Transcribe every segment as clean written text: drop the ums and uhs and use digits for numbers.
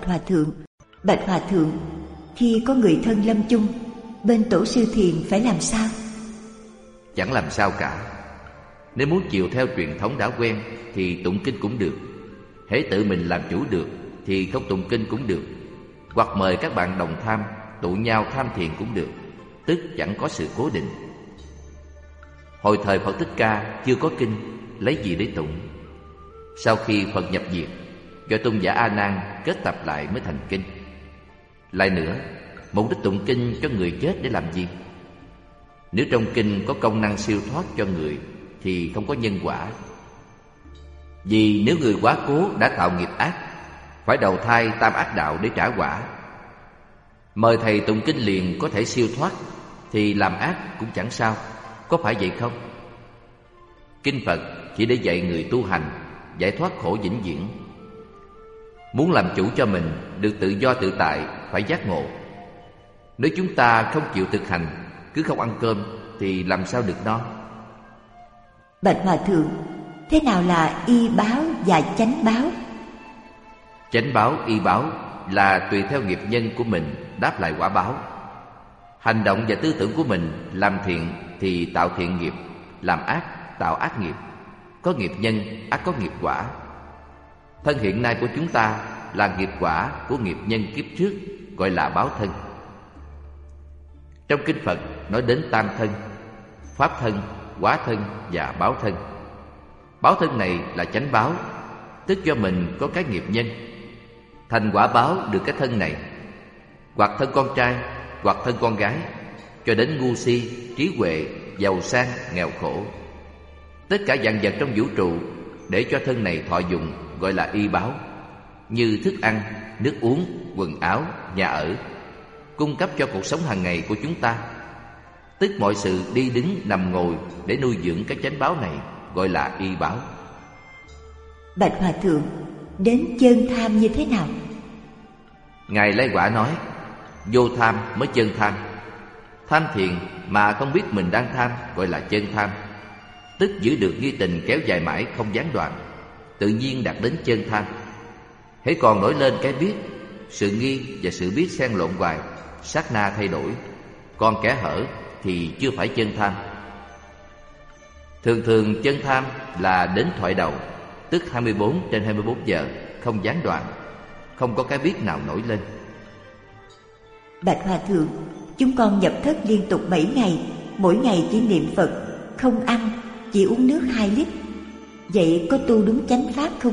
Bạch Hòa Thượng, khi có người thân lâm chung, bên Tổ sư Thiền phải làm sao? Chẳng làm sao cả. Nếu muốn chiều theo truyền thống đã quen thì tụng kinh cũng được. Hễ tự mình làm chủ được thì không tụng kinh cũng được. Hoặc mời các bạn đồng tham, tụ nhau tham thiền cũng được. Tức chẳng có sự cố định. Hồi thời Phật Thích Ca chưa có kinh, lấy gì để tụng? Sau khi Phật nhập diệt, do tôn giả A Nan kết tập lại mới thành kinh. Lại nữa, mục đích tụng kinh cho người chết để làm gì? Nếu trong kinh có công năng siêu thoát cho người thì không có nhân quả. Vì nếu người quá cố đã tạo nghiệp ác, phải đầu thai tam ác đạo để trả quả. Mời thầy tụng kinh liền có thể siêu thoát thì làm ác cũng chẳng sao, có phải vậy không? Kinh Phật chỉ để dạy người tu hành, giải thoát khổ vĩnh viễn. Muốn làm chủ cho mình, được tự do tự tại, phải giác ngộ. Nếu chúng ta không chịu thực hành, cứ không ăn cơm thì làm sao được no? Bạch Hòa Thượng, thế nào là y báo và chánh báo? Chánh báo, y báo là tùy theo nghiệp nhân của mình đáp lại quả báo. Hành động và tư tưởng của mình làm thiện thì tạo thiện nghiệp, làm ác tạo ác nghiệp. Có nghiệp nhân, ác có nghiệp quả. Thân hiện nay của chúng ta là nghiệp quả của nghiệp nhân kiếp trước, gọi là báo thân. Trong kinh Phật nói đến tam thân: pháp thân, hóa thân và báo thân. Báo thân này là chánh báo, tức do mình có cái nghiệp nhân, thành quả báo được cái thân này, hoặc thân con trai, hoặc thân con gái, cho đến ngu si, trí huệ, giàu sang, nghèo khổ. Tất cả vạn vật trong vũ trụ để cho thân này thọ dụng gọi là y báo, như thức ăn, nước uống, quần áo, nhà ở, cung cấp cho cuộc sống hàng ngày của chúng ta. Tức mọi sự đi đứng nằm ngồi để nuôi dưỡng cái chánh báo này gọi là y báo. Bạch Hòa Thượng, đến chân tham như thế nào? Ngài Lai Quả nói, vô tham mới chân tham. Tham thiền mà không biết mình đang tham gọi là chân tham. Tức giữ được nghi tình kéo dài mãi không gián đoạn, tự nhiên đạt đến chân tham. Hễ còn nổi lên cái biết, sự nghi và sự biết xen lộn hoài, sát na thay đổi, còn kẽ hở thì chưa phải chân tham. Thường thường chân tham là đến thoại đầu, tức 24/24 giờ, không gián đoạn, không có cái biết nào nổi lên. Bạch Hòa Thượng, chúng con nhập thất liên tục 7 ngày, mỗi ngày chỉ niệm Phật, không ăn, chỉ uống nước 2 lít. Vậy có tu đúng chánh pháp không?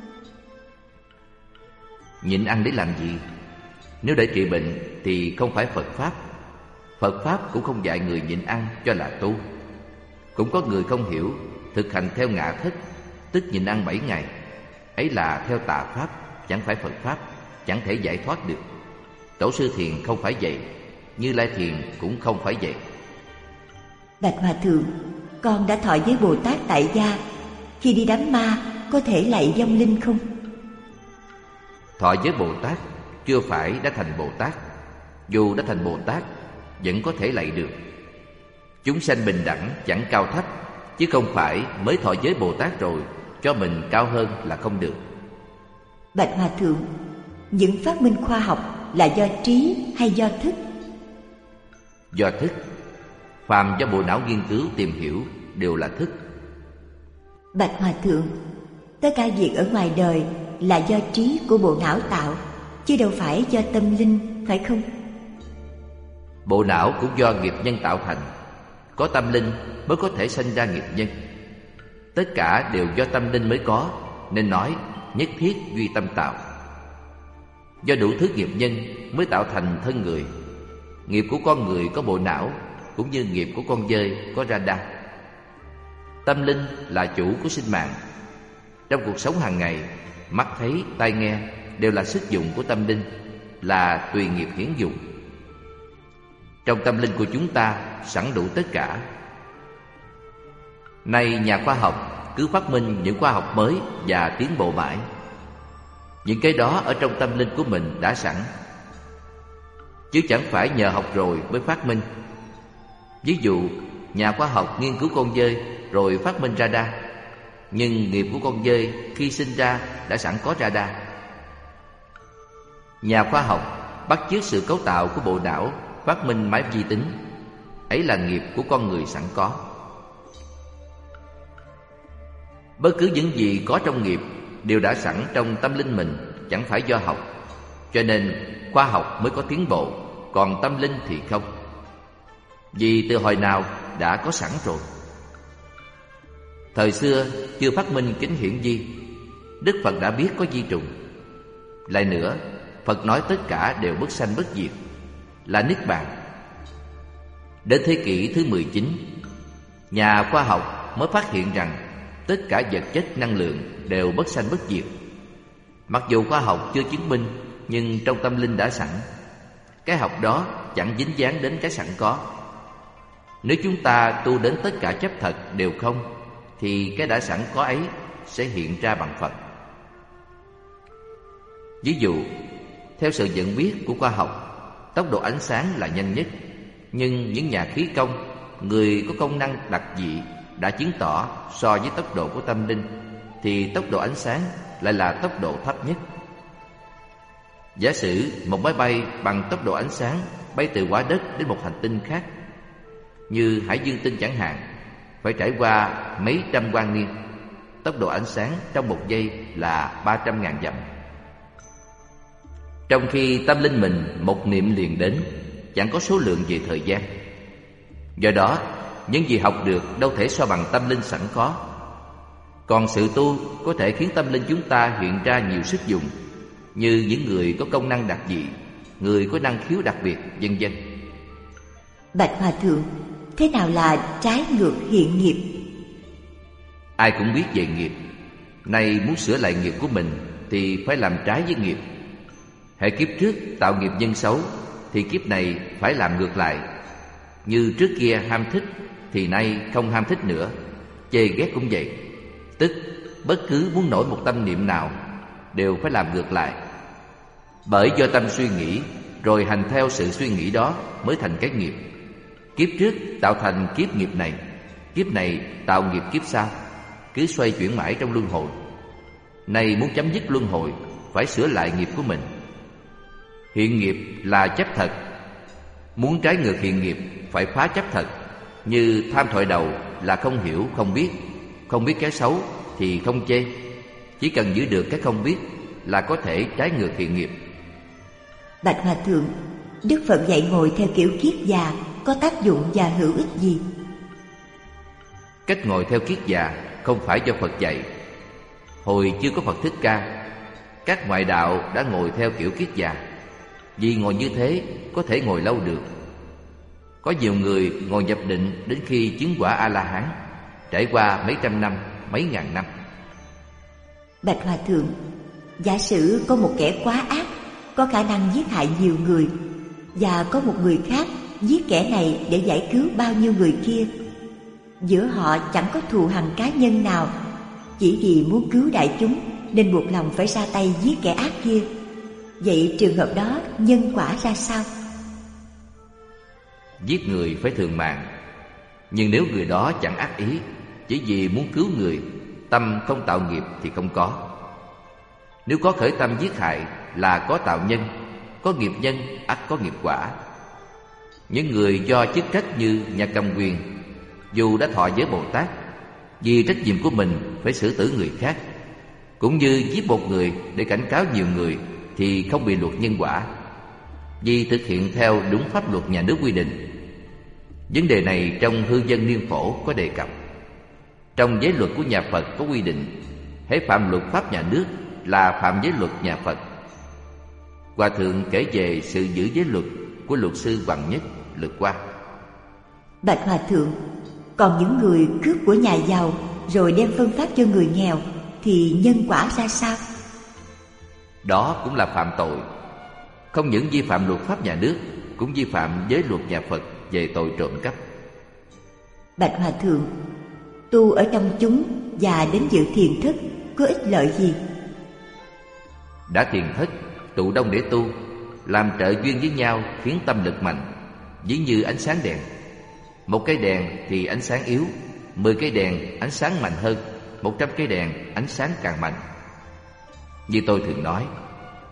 Nhịn ăn để làm gì? Nếu để trị bệnh thì không phải Phật Pháp. Phật Pháp cũng không dạy người nhịn ăn cho là tu. Cũng có người không hiểu, thực hành theo ngã thức, tức nhịn ăn 7 ngày. Ấy là theo tà Pháp, chẳng phải Phật Pháp, chẳng thể giải thoát được. Tổ sư Thiền không phải vậy, Như Lai Thiền cũng không phải vậy. Bạch Hòa Thượng, con đã thọ với Bồ Tát tại gia, khi đi đám ma có thể lạy vong linh không? Thọ với Bồ Tát chưa phải đã thành Bồ Tát. Dù đã thành Bồ Tát vẫn có thể lạy được. Chúng sanh bình đẳng chẳng cao thấp, chứ không phải mới thọ giới Bồ Tát rồi cho mình cao hơn là không được. Bạch Hòa Thượng, những phát minh khoa học là do trí hay do thức? Do thức. Phàm do bộ não nghiên cứu tìm hiểu đều là thức. Bạch Hòa Thượng, tất cả việc ở ngoài đời là do trí của bộ não tạo, chứ đâu phải do tâm linh, phải không? Bộ não cũng do nghiệp nhân tạo thành. Có tâm linh mới có thể sanh ra nghiệp nhân. Tất cả đều do tâm linh mới có, nên nói nhất thiết duy tâm tạo. Do đủ thứ nghiệp nhân mới tạo thành thân người. Nghiệp của con người có bộ não, cũng như nghiệp của con dơi có radar. Tâm linh là chủ của sinh mạng. Trong cuộc sống hàng ngày, mắt thấy, tai nghe đều là sức dụng của tâm linh, là tùy nghiệp hiển dụng. Trong tâm linh của chúng ta sẵn đủ tất cả. Nay nhà khoa học cứ phát minh những khoa học mới và tiến bộ mãi. Những cái đó ở trong tâm linh của mình đã sẵn, chứ chẳng phải nhờ học rồi mới phát minh. Ví dụ, nhà khoa học nghiên cứu con dơi rồi phát minh radar, nhưng nghiệp của con dơi khi sinh ra đã sẵn có radar. Nhà khoa học bắt chước sự cấu tạo của bộ não, phát minh máy vi tính. Ấy là nghiệp của con người sẵn có. Bất cứ những gì có trong nghiệp đều đã sẵn trong tâm linh mình, chẳng phải do học. Cho nên khoa học mới có tiến bộ, còn tâm linh thì không. Vì từ hồi nào đã có sẵn rồi. Thời xưa chưa phát minh kính hiển vi, Đức Phật đã biết có vi trùng. Lại nữa, Phật nói tất cả đều bất sanh bất diệt, là Niết Bàn. Đến thế kỷ thứ 19, nhà khoa học mới phát hiện rằng tất cả vật chất năng lượng đều bất sanh bất diệt. Mặc dù khoa học chưa chứng minh, nhưng trong tâm linh đã sẵn. Cái học đó chẳng dính dáng đến cái sẵn có. Nếu chúng ta tu đến tất cả chấp thật đều không, thì cái đã sẵn có ấy sẽ hiện ra bằng Phật. Ví dụ, theo sự nhận biết của khoa học, tốc độ ánh sáng là nhanh nhất. Nhưng những nhà khí công, người có công năng đặc dị, đã chứng tỏ so với tốc độ của tâm linh, thì tốc độ ánh sáng lại là tốc độ thấp nhất. Giả sử một máy bay bằng tốc độ ánh sáng bay từ quả đất đến một hành tinh khác, như Hải Dương Tinh chẳng hạn, phải trải qua mấy trăm quang niên. Tốc độ ánh sáng trong một giây là 300.000 dặm. Trong khi tâm linh mình một niệm liền đến, chẳng có số lượng về thời gian. Do đó, những gì học được đâu thể so bằng tâm linh sẵn có. Còn sự tu có thể khiến tâm linh chúng ta hiện ra nhiều sức dùng, như những người có công năng đặc dị, người có năng khiếu đặc biệt, vân vân. Bạch Hòa Thượng, thế nào là trái ngược hiện nghiệp? Ai cũng biết về nghiệp. Nay muốn sửa lại nghiệp của mình thì phải làm trái với nghiệp. Hễ kiếp trước tạo nghiệp nhân xấu thì kiếp này phải làm ngược lại. Như trước kia ham thích thì nay không ham thích nữa. Chê ghét cũng vậy. Tức bất cứ muốn nổi một tâm niệm nào đều phải làm ngược lại. Bởi do tâm suy nghĩ rồi hành theo sự suy nghĩ đó mới thành cái nghiệp. Kiếp trước tạo thành kiếp nghiệp này tạo nghiệp kiếp sau, cứ xoay chuyển mãi trong luân hồi. Nay muốn chấm dứt luân hồi phải sửa lại nghiệp của mình. Hiện nghiệp là chấp thật. Muốn trái ngược hiện nghiệp phải phá chấp thật. Như tham thoại đầu là không hiểu, không biết cái xấu thì không chê. Chỉ cần giữ được cái không biết là có thể trái ngược hiện nghiệp. Bạch Hòa Thượng, Đức Phật dạy ngồi theo kiểu kiết già có tác dụng và hữu ích gì? Cách ngồi theo kiết già không phải do Phật dạy. Hồi chưa có Phật Thích Ca, các ngoại đạo đã ngồi theo kiểu kiết già. Vì ngồi như thế có thể ngồi lâu được. Có nhiều người ngồi nhập định đến khi chứng quả A-la-hán, trải qua mấy trăm năm, mấy ngàn năm. Bạch Hòa Thượng, giả sử có một kẻ quá ác, có khả năng giết hại nhiều người, và có một người khác giết kẻ này để giải cứu bao nhiêu người kia. Giữa họ chẳng có thù hằn cá nhân nào, chỉ vì muốn cứu đại chúng nên buộc lòng phải ra tay giết kẻ ác kia. Vậy trường hợp đó nhân quả ra sao? Giết người phải thường mạng. Nhưng nếu người đó chẳng ác ý, chỉ vì muốn cứu người, tâm không tạo nghiệp thì không có. Nếu có khởi tâm giết hại là có tạo nhân, có nghiệp nhân ắt có nghiệp quả. Những người do chức trách như nhà cầm quyền, dù đã thọ giới Bồ Tát, vì trách nhiệm của mình phải xử tử người khác, cũng như giết một người để cảnh cáo nhiều người, thì không bị luật nhân quả, vì thực hiện theo đúng pháp luật nhà nước quy định. Vấn đề này trong Hư Dân Niên Phổ có đề cập. Trong giới luật của nhà Phật có quy định, hễ phạm luật pháp nhà nước là phạm giới luật nhà Phật. Hòa Thượng kể về sự giữ giới luật của luật sư Hoàng Nhất lượt qua. Bạch Hòa Thượng, còn những người cướp của nhà giàu rồi đem phân phát cho người nghèo thì nhân quả ra sao? Đó cũng là phạm tội. Không những vi phạm luật pháp nhà nước, cũng vi phạm giới luật nhà Phật về tội trộm cắp. Bạch Hòa Thượng, tu ở trong chúng và đến dự thiền thất có ích lợi gì? Đã thiền thất, tụ đông để tu, làm trợ duyên với nhau khiến tâm lực mạnh, ví như ánh sáng đèn. Một cây đèn thì ánh sáng yếu, 10 cây đèn ánh sáng mạnh hơn, 100 cây đèn ánh sáng càng mạnh. Như tôi thường nói,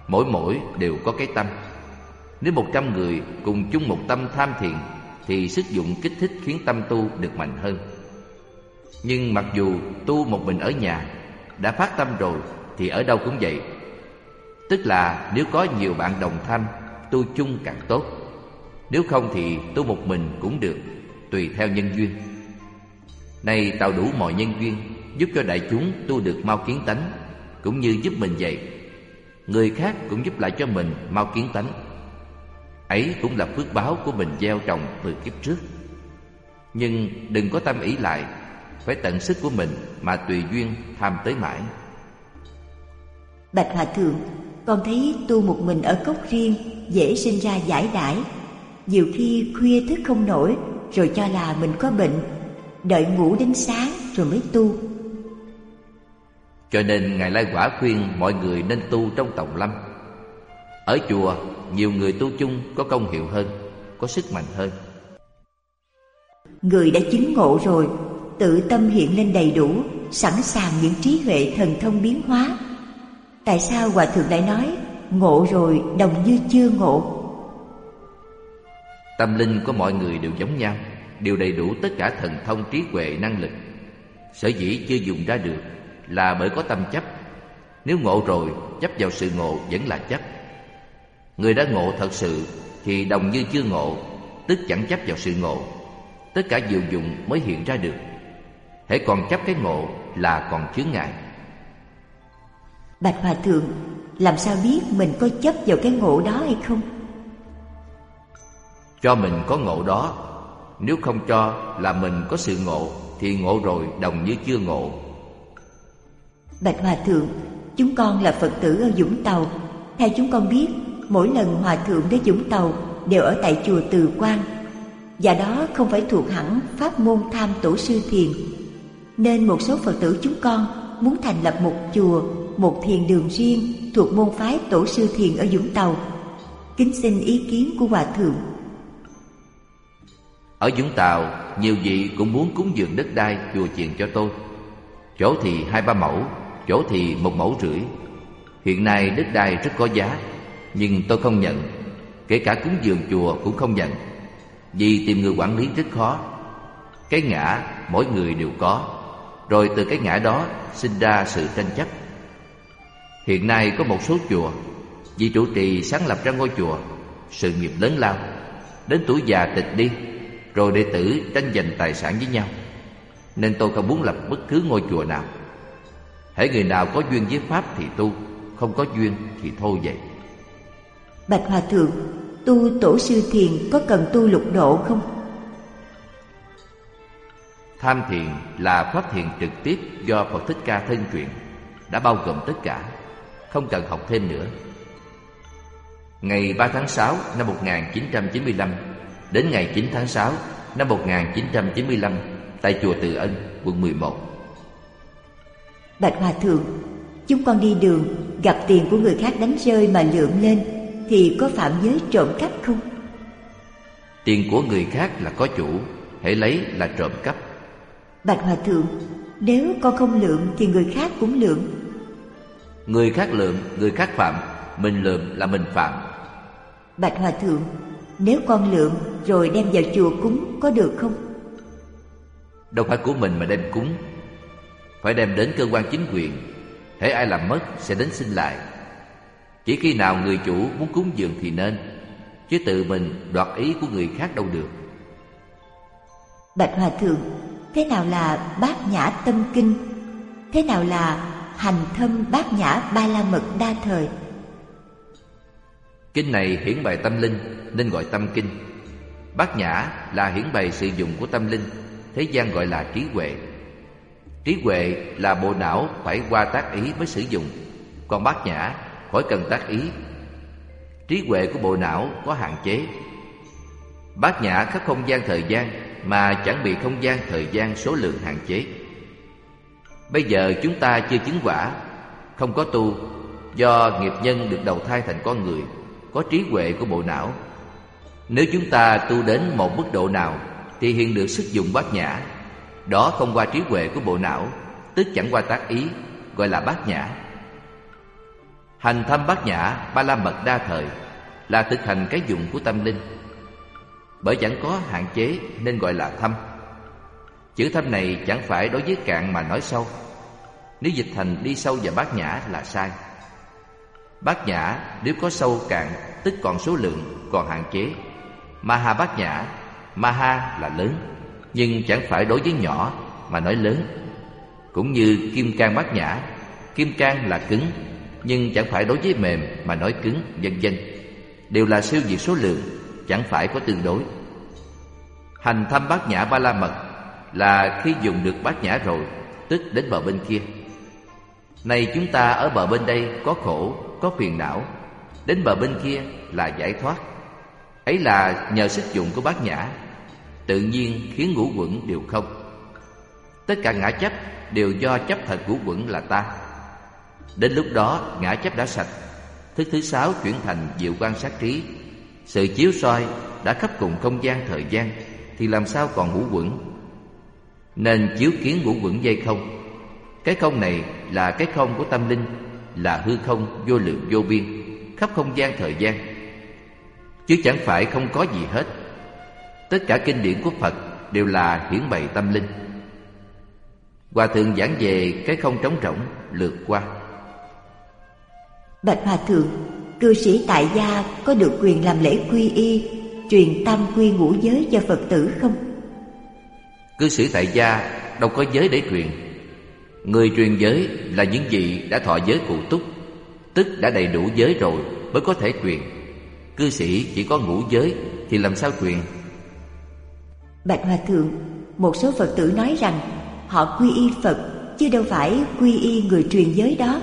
mỗi đều có cái tâm. Nếu 100 người cùng chung một tâm tham thiền thì sức dụng kích thích khiến tâm tu được mạnh hơn. Nhưng mặc dù tu một mình ở nhà, đã phát tâm rồi thì ở đâu cũng vậy. Tức là nếu có nhiều bạn đồng tham, tu chung càng tốt. Nếu không thì tu một mình cũng được, tùy theo nhân duyên. Này tạo đủ mọi nhân duyên, giúp cho đại chúng tu được mau kiến tánh, cũng như giúp mình vậy. Người khác cũng giúp lại cho mình mau kiến tánh. Ấy cũng là phước báo của mình gieo trồng từ kiếp trước. Nhưng đừng có tâm ý lại, phải tận sức của mình mà tùy duyên tham tới mãi. Bạch Hòa Thượng, con thấy tu một mình ở cốc riêng dễ sinh ra giải đãi. Nhiều khi khuya thức không nổi, rồi cho là mình có bệnh, đợi ngủ đến sáng rồi mới tu. Cho nên Ngài Lai Quả khuyên mọi người nên tu trong tòng lâm. Ở chùa, nhiều người tu chung có công hiệu hơn, có sức mạnh hơn. Người đã chứng ngộ rồi, tự tâm hiện lên đầy đủ, sẵn sàng những trí huệ thần thông biến hóa. Tại sao Hòa Thượng lại nói ngộ rồi đồng như chưa ngộ? Tâm linh của mọi người đều giống nhau, đều đầy đủ tất cả thần thông, trí huệ, năng lực. Sở dĩ chưa dùng ra được là bởi có tâm chấp. Nếu ngộ rồi, chấp vào sự ngộ vẫn là chấp. Người đã ngộ thật sự thì đồng như chưa ngộ, tức chẳng chấp vào sự ngộ. Tất cả diệu dụng mới hiện ra được. Hễ còn chấp cái ngộ là còn chướng ngại. Bạch Hòa Thượng, làm sao biết mình có chấp vào cái ngộ đó hay không? Cho mình có ngộ đó. Nếu không cho là mình có sự ngộ thì ngộ rồi đồng như chưa ngộ. Bạch Hòa Thượng, chúng con là Phật tử ở Vũng Tàu. Theo chúng con biết, mỗi lần Hòa Thượng đến Vũng Tàu đều ở tại chùa Từ Quan, và đó không phải thuộc hẳn pháp môn Tham Tổ Sư Thiền. Nên một số Phật tử chúng con muốn thành lập một chùa, một thiền đường riêng thuộc môn phái Tổ Sư Thiền ở Vũng Tàu. Kính xin ý kiến của Hòa Thượng. Ở Vũng Tàu, nhiều vị cũng muốn cúng dường đất đai chùa chiền cho tôi. Chỗ thì 2-3 mẫu, chỗ thì 1,5 mẫu. Hiện nay đất đai rất có giá, nhưng tôi không nhận. Kể cả cúng dường chùa cũng không nhận, vì tìm người quản lý rất khó. Cái ngã mỗi người đều có, rồi từ cái ngã đó sinh ra sự tranh chấp. Hiện nay có một số chùa, vị trụ trì sáng lập ra ngôi chùa, sự nghiệp lớn lao, đến tuổi già tịch đi, rồi đệ tử tranh giành tài sản với nhau. Nên tôi không muốn lập bất cứ ngôi chùa nào. Hễ người nào có duyên với pháp thì tu, không có duyên thì thôi vậy. Bạch Hòa Thượng, tu Tổ Sư Thiền có cần tu lục độ không? Tham thiền là pháp thiền trực tiếp do Phật Thích Ca thân truyền, đã bao gồm tất cả, không cần học thêm nữa. Ngày 3 tháng 6 năm 1995 đến ngày 9 tháng 6 năm 1995 tại chùa Từ Ân, quận 11. Bạch Hòa Thượng, chúng con đi đường gặp tiền của người khác đánh rơi mà lượm lên thì có phạm giới trộm cắp không? Tiền của người khác là có chủ, hễ lấy là trộm cắp. Bạch Hòa Thượng, nếu con không lượm thì người khác cũng lượm. Người khác lượm, người khác phạm, mình lượm là mình phạm. Bạch Hòa Thượng, nếu con lượm rồi đem vào chùa cúng có được không? Đâu phải của mình mà đem cúng, phải đem đến cơ quan chính quyền. Hễ ai làm mất sẽ đến xin lại. Chỉ khi nào người chủ muốn cúng dường thì nên, chứ tự mình đoạt ý của người khác đâu được. Bạch Hòa Thượng, thế nào là Bát Nhã Tâm Kinh? Thế nào là Hành Thâm Bát Nhã Ba La Mật Đa Thời? Kinh này hiển bày tâm linh nên gọi tâm kinh. Bát Nhã là hiển bày sự dụng của tâm linh, thế gian gọi là trí huệ. Trí huệ là bộ não phải qua tác ý mới sử dụng, còn bát nhã khỏi cần tác ý. Trí huệ của bộ não có hạn chế. Bát nhã khắp không gian thời gian mà chẳng bị không gian thời gian số lượng hạn chế. Bây giờ chúng ta chưa chứng quả, không có tu, do nghiệp nhân được đầu thai thành con người, có trí huệ của bộ não. Nếu chúng ta tu đến một mức độ nào thì hiện được sức dụng bát nhã. Đó không qua trí huệ của bộ não, tức chẳng qua tác ý, gọi là bát nhã. Hành thâm bát nhã ba la mật đa thời là thực hành cái dụng của tâm linh. Bởi chẳng có hạn chế nên gọi là thâm. Chữ thâm này chẳng phải đối với cạn mà nói sâu. Nếu dịch thành đi sâu vào bát nhã là sai. Bát nhã nếu có sâu cạn tức còn số lượng, còn hạn chế. Maha bát nhã, Maha là lớn, nhưng chẳng phải đối với nhỏ mà nói lớn. Cũng như kim cang bát nhã, kim cang là cứng, nhưng chẳng phải đối với mềm mà nói cứng, vân vân. Đều là siêu việt số lượng, chẳng phải có tương đối. Hành thâm bát nhã ba la mật là khi dùng được bát nhã rồi, tức đến bờ bên kia. Này chúng ta ở bờ bên đây có khổ, có phiền não, đến bờ bên kia là giải thoát. Ấy là nhờ sức dụng của bát nhã, tự nhiên khiến ngũ uẩn đều không. Tất cả ngã chấp đều do chấp thật ngũ uẩn là ta. Đến lúc đó ngã chấp đã sạch, thức thứ sáu chuyển thành diệu quan sát trí. Sự chiếu soi đã khắp cùng không gian thời gian, thì làm sao còn ngũ uẩn? Nên chiếu kiến ngũ uẩn dây không. Cái không này là cái không của tâm linh, là hư không vô lượng vô biên, khắp không gian thời gian, chứ chẳng phải không có gì hết. Tất cả kinh điển của Phật đều là hiển bày tâm linh. Hòa thượng giảng về cái không trống rỗng lượt qua. Bạch Hòa thượng, cư sĩ tại gia có được quyền làm lễ quy y, truyền tam quy ngũ giới cho Phật tử không? Cư sĩ tại gia đâu có giới để truyền. Người truyền giới là những vị đã thọ giới cụ túc, tức đã đầy đủ giới rồi mới có thể truyền. Cư sĩ chỉ có ngũ giới thì làm sao truyền? Bạch Hòa thượng, một số Phật tử nói rằng họ quy y Phật, chứ đâu phải quy y người truyền giới đó.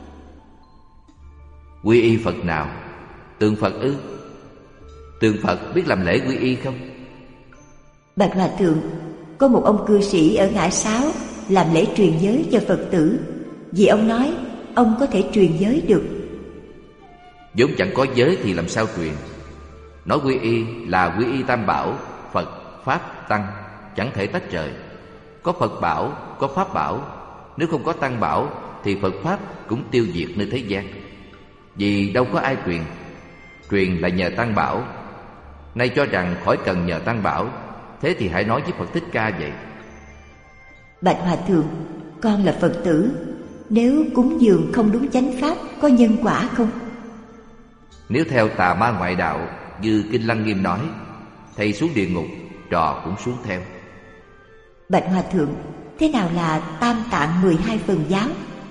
Quy y Phật nào? Tượng Phật ư? Tượng Phật biết làm lễ quy y không? Bạch Hòa thượng, có một ông cư sĩ ở Ngã Sáu làm lễ truyền giới cho Phật tử, vì ông nói ông có thể truyền giới được. vốn chẳng có giới thì làm sao truyền? Nói quy y là quy y tam bảo, Phật, Pháp, Tăng, chẳng thể tách rời. Có Phật bảo, có Pháp bảo. Nếu không có Tăng bảo thì Phật Pháp cũng tiêu diệt nơi thế gian. Vì đâu có ai truyền. Truyền là nhờ Tăng bảo. Nay cho rằng khỏi cần nhờ Tăng bảo, thế thì hãy nói với Phật Thích Ca vậy. Bạch Hòa thượng, con là Phật tử, nếu cúng dường không đúng chánh pháp có nhân quả không? Nếu theo tà ma ngoại đạo như Kinh Lăng Nghiêm nói, thầy xuống địa ngục, trò cũng xuống theo. Bạch Hòa thượng, thế nào là Tam Tạng 12 phần giáo?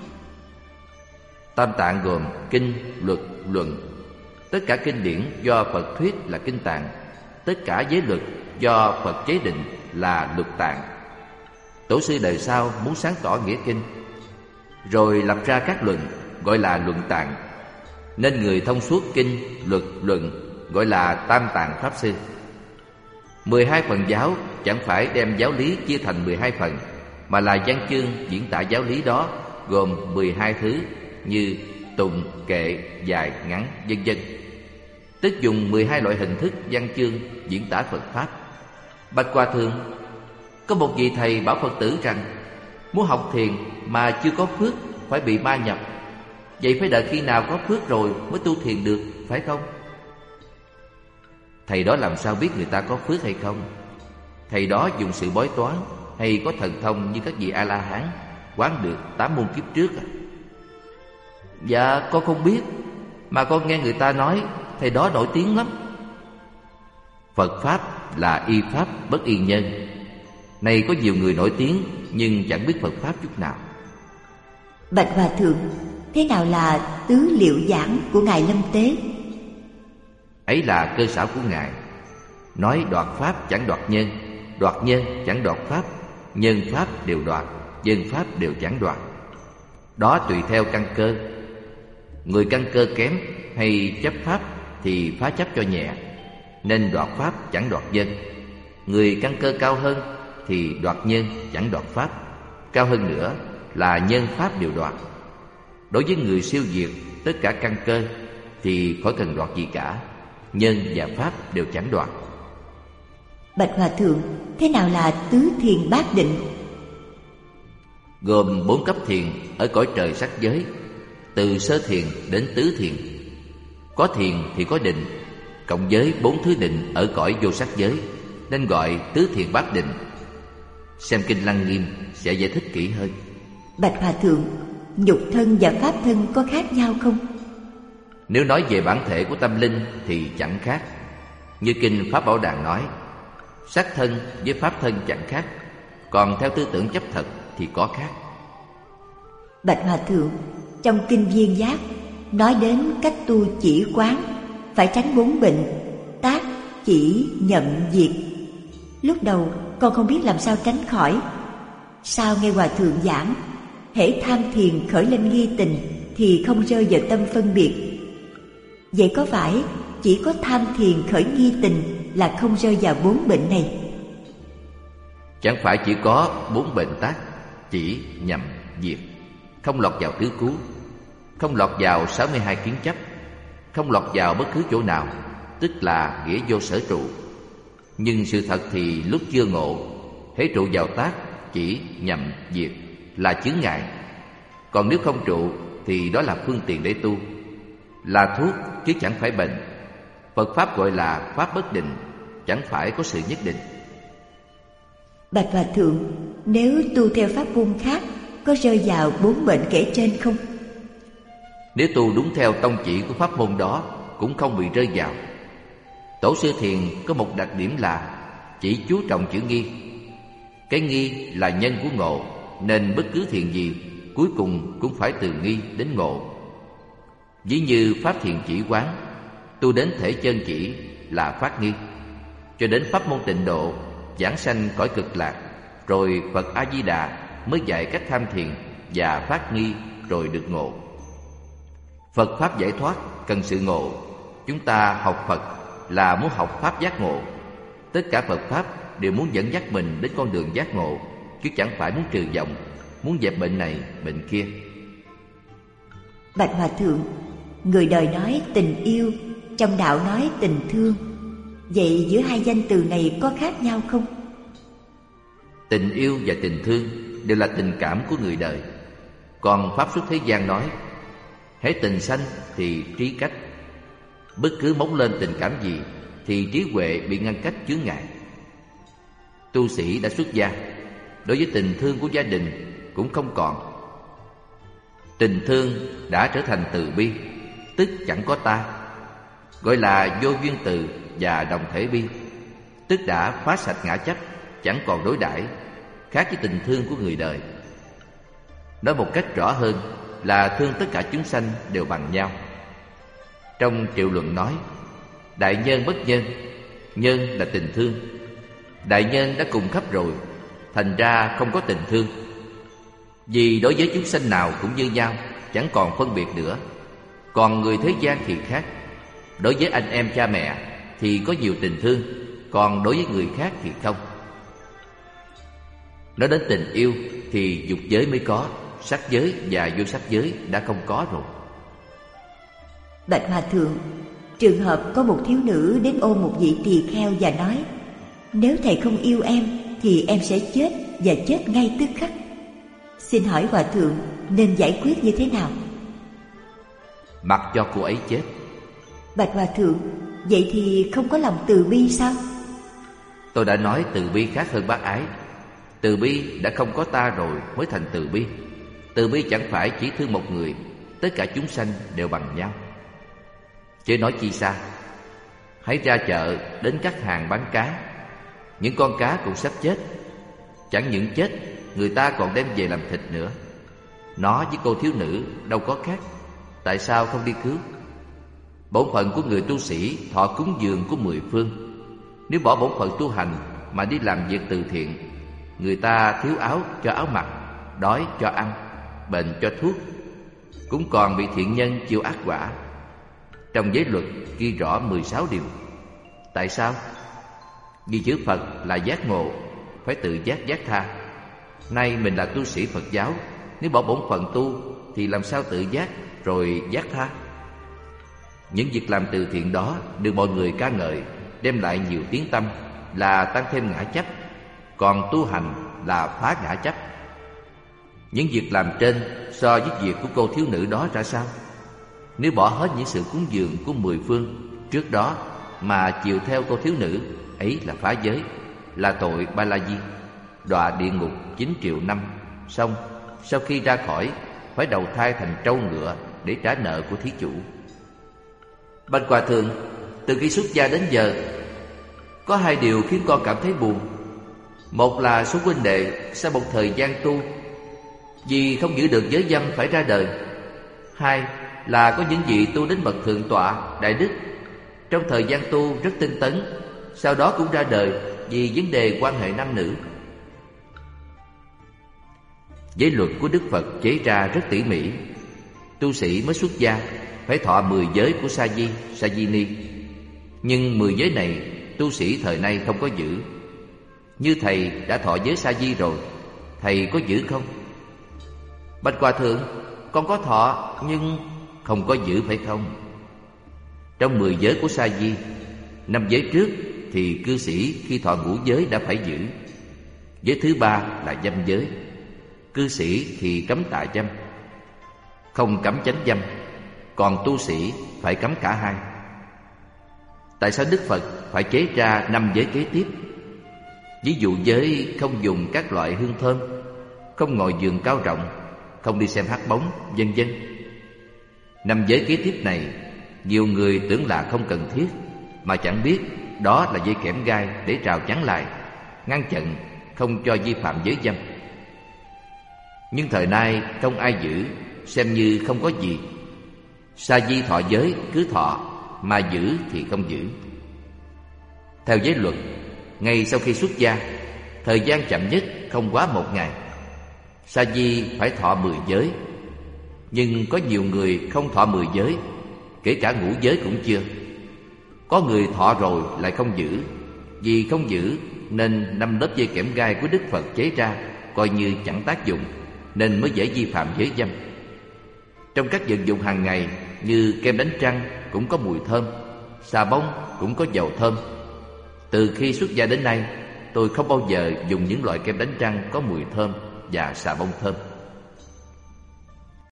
Tam Tạng gồm kinh, luật, luận. Tất cả kinh điển do Phật thuyết là kinh tạng. Tất cả giới luật do Phật chế định là luật tạng. Tổ sư đời sau muốn sáng tỏ nghĩa kinh, rồi lập ra các luận gọi là luận tạng. Nên người thông suốt kinh, luật, luận gọi là Tam Tạng Pháp Sư. 12 phần giáo chẳng phải đem giáo lý chia thành 12 phần, mà là văn chương diễn tả giáo lý đó, gồm 12 thứ như tụng, kệ, dài, ngắn, vân vân. Tức dùng 12 loại hình thức văn chương diễn tả Phật Pháp. Bạch Hòa thượng, có một vị thầy bảo Phật tử rằng muốn học thiền mà chưa có phước phải bị ma nhập. Vậy phải đợi khi nào có phước rồi mới tu thiền được, phải không? Thầy đó làm sao biết người ta có phước hay không? Thầy đó dùng sự bói toán hay có thần thông như các vị A-la-hán quán được 8 muôn kiếp trước à? Dạ con không biết, mà con nghe người ta nói thầy đó nổi tiếng lắm. Phật Pháp là y Pháp bất y nhân. Này có nhiều người nổi tiếng nhưng chẳng biết Phật Pháp chút nào. Bạch Hòa thượng, thế nào là tứ liệu giảng của Ngài Lâm Tế? Ấy là cơ sở của Ngài. Nói đoạt Pháp chẳng đoạt nhân, đoạt nhân chẳng đoạt Pháp, nhân Pháp đều đoạt, dân Pháp đều chẳng đoạt. Đó tùy theo căn cơ. Người căn cơ kém hay chấp Pháp thì phá chấp cho nhẹ, nên đoạt Pháp chẳng đoạt dân. Người căn cơ cao hơn thì đoạt nhân chẳng đoạt Pháp, cao hơn nữa là nhân Pháp đều đoạt. Đối với người siêu diệt tất cả căn cơ thì khỏi cần đoạt gì cả, nhân và Pháp đều chẳng đoạt. Bạch Hòa thượng, thế nào là tứ thiền bát định? Gồm 4 cấp thiền ở cõi trời sắc giới. từ sơ thiền đến tứ thiền. Có thiền thì có định, cộng với 4 thứ định ở cõi vô sắc giới, nên gọi tứ thiền bát định. Xem kinh Lăng Nghiêm sẽ giải thích kỹ hơn. Bạch Hòa Thượng, nhục thân và pháp thân có khác nhau không? Nếu nói về bản thể của tâm linh thì chẳng khác. Như kinh Pháp Bảo Đàn nói, sắc thân với pháp thân chẳng khác, còn theo tư tưởng chấp thật thì có khác. Bạch Hòa Thượng, trong kinh Viên Giác nói đến cách tu chỉ quán, phải tránh 4 bệnh: tác, chỉ, nhậm, diệt. Lúc đầu con không biết làm sao tránh khỏi. Sau nghe Hòa Thượng giảng, hễ tham thiền khởi lên nghi tình thì không rơi vào tâm phân biệt. Vậy có phải chỉ có tham thiền khởi nghi tình là không rơi vào 4 bệnh này? Chẳng phải chỉ có 4 bệnh tác, chỉ, nhậm, diệt, không lọt vào tứ cứu, không lọt vào 62 kiến chấp, không lọt vào bất cứ chỗ nào, tức là nghĩa vô sở trụ. Nhưng sự thật thì lúc chưa ngộ, hễ trụ vào tác, chỉ, nhậm, diệt là chướng ngại. Còn nếu không trụ thì đó là phương tiện để tu, là thuốc chứ chẳng phải bệnh. Phật Pháp gọi là Pháp bất định, chẳng phải có sự nhất định. Bạch Hòa Thượng, nếu tu theo pháp môn khác có rơi vào 4 bệnh kể trên không? Nếu tu đúng theo tông chỉ của pháp môn đó cũng không bị rơi vào. Tổ sư thiền có một đặc điểm là chỉ chú trọng chữ nghi. Cái nghi là nhân của ngộ, nên bất cứ thiền gì cuối cùng cũng phải từ nghi đến ngộ. Ví như pháp thiền chỉ quán, tu đến thể chân chỉ là phát nghi, cho đến pháp môn tịnh độ, giảng sanh cõi cực lạc, rồi Phật A Di Đà mới dạy cách tham thiền và phát nghi rồi được ngộ. Phật pháp giải thoát cần sự ngộ. Chúng ta học Phật là muốn học pháp giác ngộ. Tất cả Phật pháp đều muốn dẫn dắt mình đến con đường giác ngộ, chứ chẳng phải muốn trừ vọng, muốn dẹp bệnh này bệnh kia. Bạch Hòa Thượng, người đời nói tình yêu, trong đạo nói tình thương. Vậy giữa hai danh từ này có khác nhau không? Tình yêu và tình thương đều là tình cảm của người đời. Còn pháp xuất thế gian nói, hễ tình sanh thì trí cách. Bất cứ móng lên tình cảm gì thì trí huệ bị ngăn cách chướng ngại. Tu sĩ đã xuất gia, đối với tình thương của gia đình cũng không còn. Tình thương đã trở thành từ bi, tức chẳng có ta, gọi là vô duyên từ và đồng thể bi, tức đã phá sạch ngã chấp, chẳng còn đối đãi, khác với tình thương của người đời. Nói một cách rõ hơn là thương tất cả chúng sanh đều bằng nhau. Trong Triệu Luận nói, đại nhân bất nhân, nhân là tình thương. Đại nhân đã cùng khắp rồi, thành ra không có tình thương. Vì đối với chúng sanh nào cũng như nhau, chẳng còn phân biệt nữa. Còn người thế gian thì khác. Đối với anh em cha mẹ thì có nhiều tình thương, còn đối với người khác thì không. Nói đến tình yêu thì dục giới mới có, sắc giới và vô sắc giới đã không có rồi. Bạch Hòa Thượng, trường hợp có một thiếu nữ đến ôm một vị tỳ kheo và nói, nếu thầy không yêu em thì em sẽ chết, và chết ngay tức khắc. Xin hỏi Hòa Thượng nên giải quyết như thế nào? Mặc cho cô ấy chết. Bạch Hòa Thượng, vậy thì không có lòng từ bi sao? Tôi đã nói từ bi khác hơn bác ái. Từ bi đã không có ta rồi mới thành từ bi. Từ bi chẳng phải chỉ thương một người, tất cả chúng sanh đều bằng nhau. Chứ nói chi xa. Hãy ra chợ đến các hàng bán cá, những con cá cũng sắp chết. Chẳng những chết, người ta còn đem về làm thịt nữa. Nó với cô thiếu nữ đâu có khác, tại sao không đi cứu? Bổn phận của người tu sĩ thọ cúng dường của 10 phương. Nếu bỏ bổn phận tu hành mà đi làm việc từ thiện, người ta thiếu áo cho áo mặc, đói cho ăn, bệnh cho thuốc, cũng còn bị thiện nhân chịu ác quả. Trong giới luật ghi rõ 16 điều. Tại sao? Vì chữ Phật là giác ngộ, phải tự giác giác tha. Nay mình là tu sĩ Phật giáo, nếu bỏ bổn phận tu thì làm sao tự giác rồi giác tha? Những việc làm từ thiện đó được mọi người ca ngợi, đem lại nhiều tiếng tâm, là tăng thêm ngã chấp. Còn tu hành là phá ngã chấp. những việc làm trên so với việc của cô thiếu nữ đó ra sao? Nếu bỏ hết những sự cúng dường của 10 phương trước đó mà chiều theo cô thiếu nữ, ấy là phá giới, là tội Ba La Di, đọa địa ngục 9 triệu năm. Xong, sau khi ra khỏi, phải đầu thai thành trâu ngựa để trả nợ của thí chủ. Bạch Hòa Thượng, từ khi xuất gia đến giờ, có 2 điều khiến con cảm thấy buồn. Một là số huynh đệ sau một thời gian tu vì không giữ được giới dâm phải ra đời. 2 là có những vị tu đến bậc thượng tọa, đại đức, trong thời gian tu rất tinh tấn, sau đó cũng ra đời vì vấn đề quan hệ nam nữ. Giới luật của Đức Phật chế ra rất tỉ mỉ. Tu sĩ mới xuất gia phải thọ 10 giới của Sa Di, Sa Di Ni. Nhưng 10 giới này tu sĩ thời nay không có giữ. Như thầy đã thọ giới Sa Di rồi, thầy có giữ không? Bạch Hòa Thượng, con có thọ nhưng không có giữ phải không? Trong 10 giới của Sa Di, 5 giới trước thì cư sĩ khi thọ ngũ giới đã phải giữ. Giới thứ 3 là dâm giới. Cư sĩ thì cấm tà dâm, không cấm chánh dâm, còn tu sĩ phải cấm cả hai. Tại sao Đức Phật phải chế ra 5 giới kế tiếp? Ví dụ giới không dùng các loại hương thơm, không ngồi giường cao rộng, không đi xem hát bóng, vân vân. 5 giới kế tiếp này, nhiều người tưởng là không cần thiết, mà chẳng biết đó là dây kẽm gai để rào chắn lại, ngăn chặn không cho vi phạm giới dâm. Nhưng thời nay không ai giữ, xem như không có gì. Sa Di thọ giới cứ thọ, mà giữ thì không giữ. Theo giới luật, ngay sau khi xuất gia, thời gian chậm nhất không quá 1 ngày. Sa Di phải thọ 10 giới. Nhưng có nhiều người không thọ 10 giới, kể cả ngũ giới cũng chưa. Có người thọ rồi lại không giữ. Vì không giữ nên 5 lớp dây kẽm gai của Đức Phật chế ra coi như chẳng tác dụng, nên mới dễ vi phạm giới dâm. Trong các vật dụng hàng ngày như kem đánh răng cũng có mùi thơm, xà bông cũng có dầu thơm. Từ khi xuất gia đến nay, tôi không bao giờ dùng những loại kem đánh răng có mùi thơm và xà bông thơm.